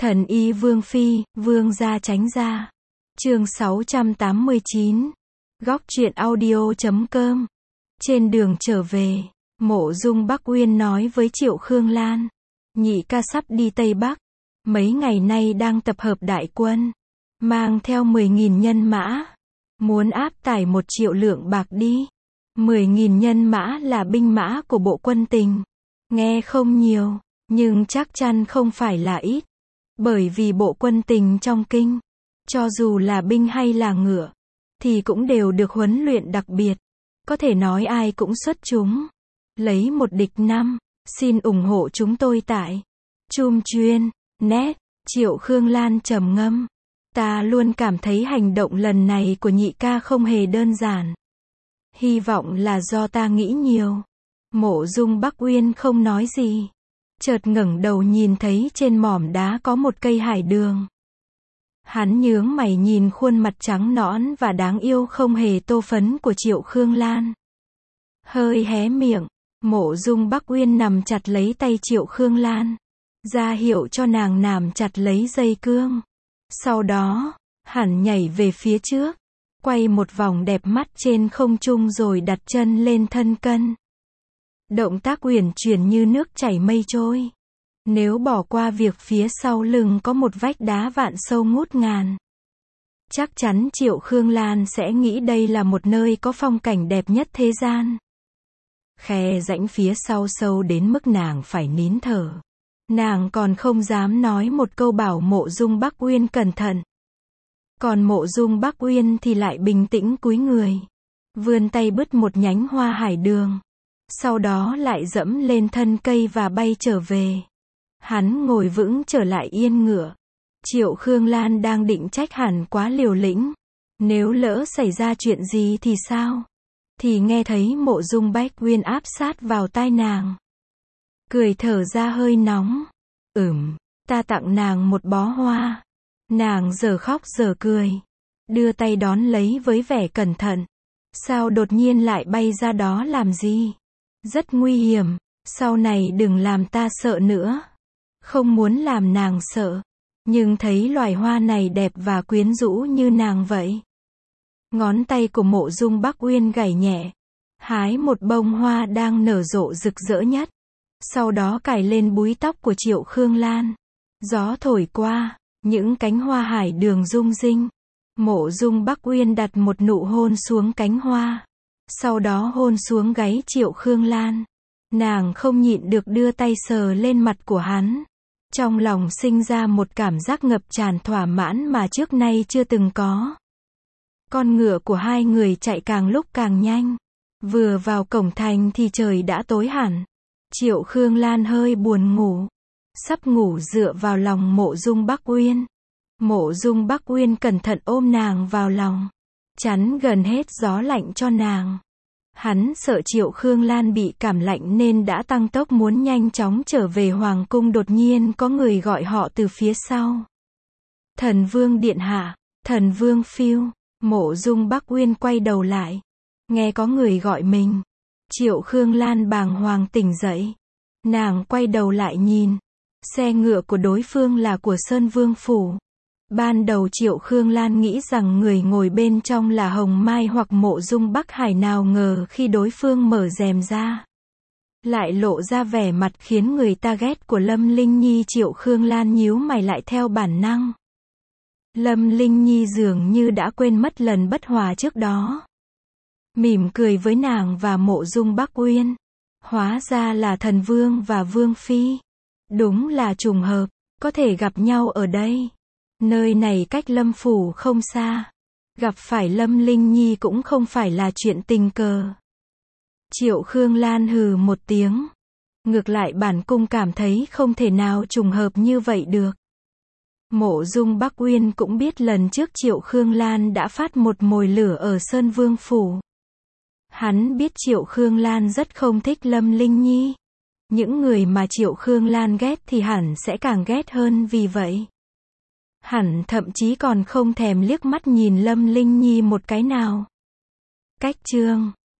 Thần y Vương Phi, Vương gia tránh ra. Chương 689. Góc truyện audio.com. Trên đường trở về, Mộ Dung Bắc Uyên nói với Triệu Khương Lan, nhị ca sắp đi Tây Bắc, mấy ngày nay đang tập hợp đại quân, mang theo 10.000 nhân mã, muốn áp tải 1 triệu lượng bạc đi. 10.000 nhân mã là binh mã của bộ quân Tình. Nghe không nhiều, nhưng chắc chắn không phải là ít. Bởi vì bộ quân Tình trong kinh, cho dù là binh hay là ngựa, thì cũng đều được huấn luyện đặc biệt. Có thể nói ai cũng xuất chúng. Lấy một địch 5, xin ủng hộ chúng tôi tại Chum Chuyên, net. Triệu Khương Lan trầm ngâm. Ta luôn cảm thấy hành động lần này của nhị ca không hề đơn giản. Hy vọng là do ta nghĩ nhiều. Mộ Dung Bắc Uyên không nói gì. Chợt ngẩng đầu nhìn thấy trên mỏm đá có một cây hải đường. Hắn nhướng mày nhìn khuôn mặt trắng nõn và đáng yêu không hề tô phấn của Triệu Khương Lan. Hơi hé miệng, Mộ Dung Bắc Uyên nằm chặt lấy tay Triệu Khương Lan, ra hiệu cho nàng nằm chặt lấy dây cương. Sau đó, hắn nhảy về phía trước, quay một vòng đẹp mắt trên không trung rồi đặt chân lên thân cân. Động tác uyển chuyển như nước chảy mây trôi. Nếu bỏ qua việc phía sau lưng có một vách đá vạn sâu ngút ngàn, chắc chắn Triệu Khương Lan sẽ nghĩ đây là một nơi có phong cảnh đẹp nhất thế gian. Khe rãnh phía sau sâu đến mức nàng phải nín thở. Nàng còn không dám nói một câu bảo Mộ Dung Bắc Uyên cẩn thận. Còn Mộ Dung Bắc Uyên thì lại bình tĩnh cúi người, vươn tay bứt một nhánh hoa hải đường, sau đó lại dẫm lên thân cây và bay trở về. Hắn ngồi vững trở lại yên ngựa. Triệu Khương Lan đang định trách hắn quá liều lĩnh. Nếu lỡ xảy ra chuyện gì thì sao? Thì nghe thấy Mộ Dung Bắc Uyên áp sát vào tai nàng. Cười thở ra hơi nóng. Ta tặng nàng một bó hoa. Nàng giờ khóc giờ cười, đưa tay đón lấy với vẻ cẩn thận. Sao đột nhiên lại bay ra đó làm gì? Rất nguy hiểm, sau này đừng làm ta sợ nữa. Không muốn làm nàng sợ, nhưng thấy loài hoa này đẹp và quyến rũ như nàng vậy. Ngón tay của Mộ Dung Bắc Uyên gảy nhẹ, hái một bông hoa đang nở rộ rực rỡ nhất. Sau đó cài lên búi tóc của Triệu Khương Lan. Gió thổi qua, những cánh hoa hải đường rung rinh. Mộ Dung Bắc Uyên đặt một nụ hôn xuống cánh hoa, sau đó hôn xuống gáy Triệu Khương Lan. Nàng không nhịn được đưa tay sờ lên mặt của hắn. Trong lòng sinh ra một cảm giác ngập tràn thỏa mãn mà trước nay chưa từng có. Con ngựa của hai người chạy càng lúc càng nhanh. Vừa vào cổng thành thì trời đã tối hẳn. Triệu Khương Lan hơi buồn ngủ, sắp ngủ dựa vào lòng Mộ Dung Bắc Uyên. Mộ Dung Bắc Uyên cẩn thận ôm nàng vào lòng, chắn gần hết gió lạnh cho nàng. Hắn sợ Triệu Khương Lan bị cảm lạnh nên đã tăng tốc muốn nhanh chóng trở về hoàng cung. Đột nhiên có người gọi họ từ phía sau. Thần Vương điện hạ, Thần Vương phiêu. Mộ Dung Bắc Uyên quay đầu lại, nghe có người gọi mình. Triệu Khương Lan bàng hoàng tỉnh dậy. Nàng quay đầu lại nhìn, xe ngựa của đối phương là của Sơn Vương phủ. Ban đầu Triệu Khương Lan nghĩ rằng người ngồi bên trong là Hồng Mai hoặc Mộ Dung Bắc Hải, nào ngờ khi đối phương mở rèm ra, lại lộ ra vẻ mặt khiến người ta ghét của Lâm Linh Nhi. Triệu Khương Lan nhíu mày lại theo bản năng. Lâm Linh Nhi dường như đã quên mất lần bất hòa trước đó. Mỉm cười với nàng và Mộ Dung Bắc Uyên. Hóa ra là Thần Vương và Vương Phi. Đúng là trùng hợp, có thể gặp nhau ở đây. Nơi này cách Lâm phủ không xa. Gặp phải Lâm Linh Nhi cũng không phải là chuyện tình cờ. Triệu Khương Lan hừ một tiếng. Ngược lại bản cung cảm thấy không thể nào trùng hợp như vậy được. Mộ Dung Bắc Uyên cũng biết lần trước Triệu Khương Lan đã phát một mồi lửa ở Sơn Vương phủ. Hắn biết Triệu Khương Lan rất không thích Lâm Linh Nhi. Những người mà Triệu Khương Lan ghét thì hẳn sẽ càng ghét hơn vì vậy. Hẳn thậm chí còn không thèm liếc mắt nhìn Lâm Linh Nhi một cái nào. Cách chương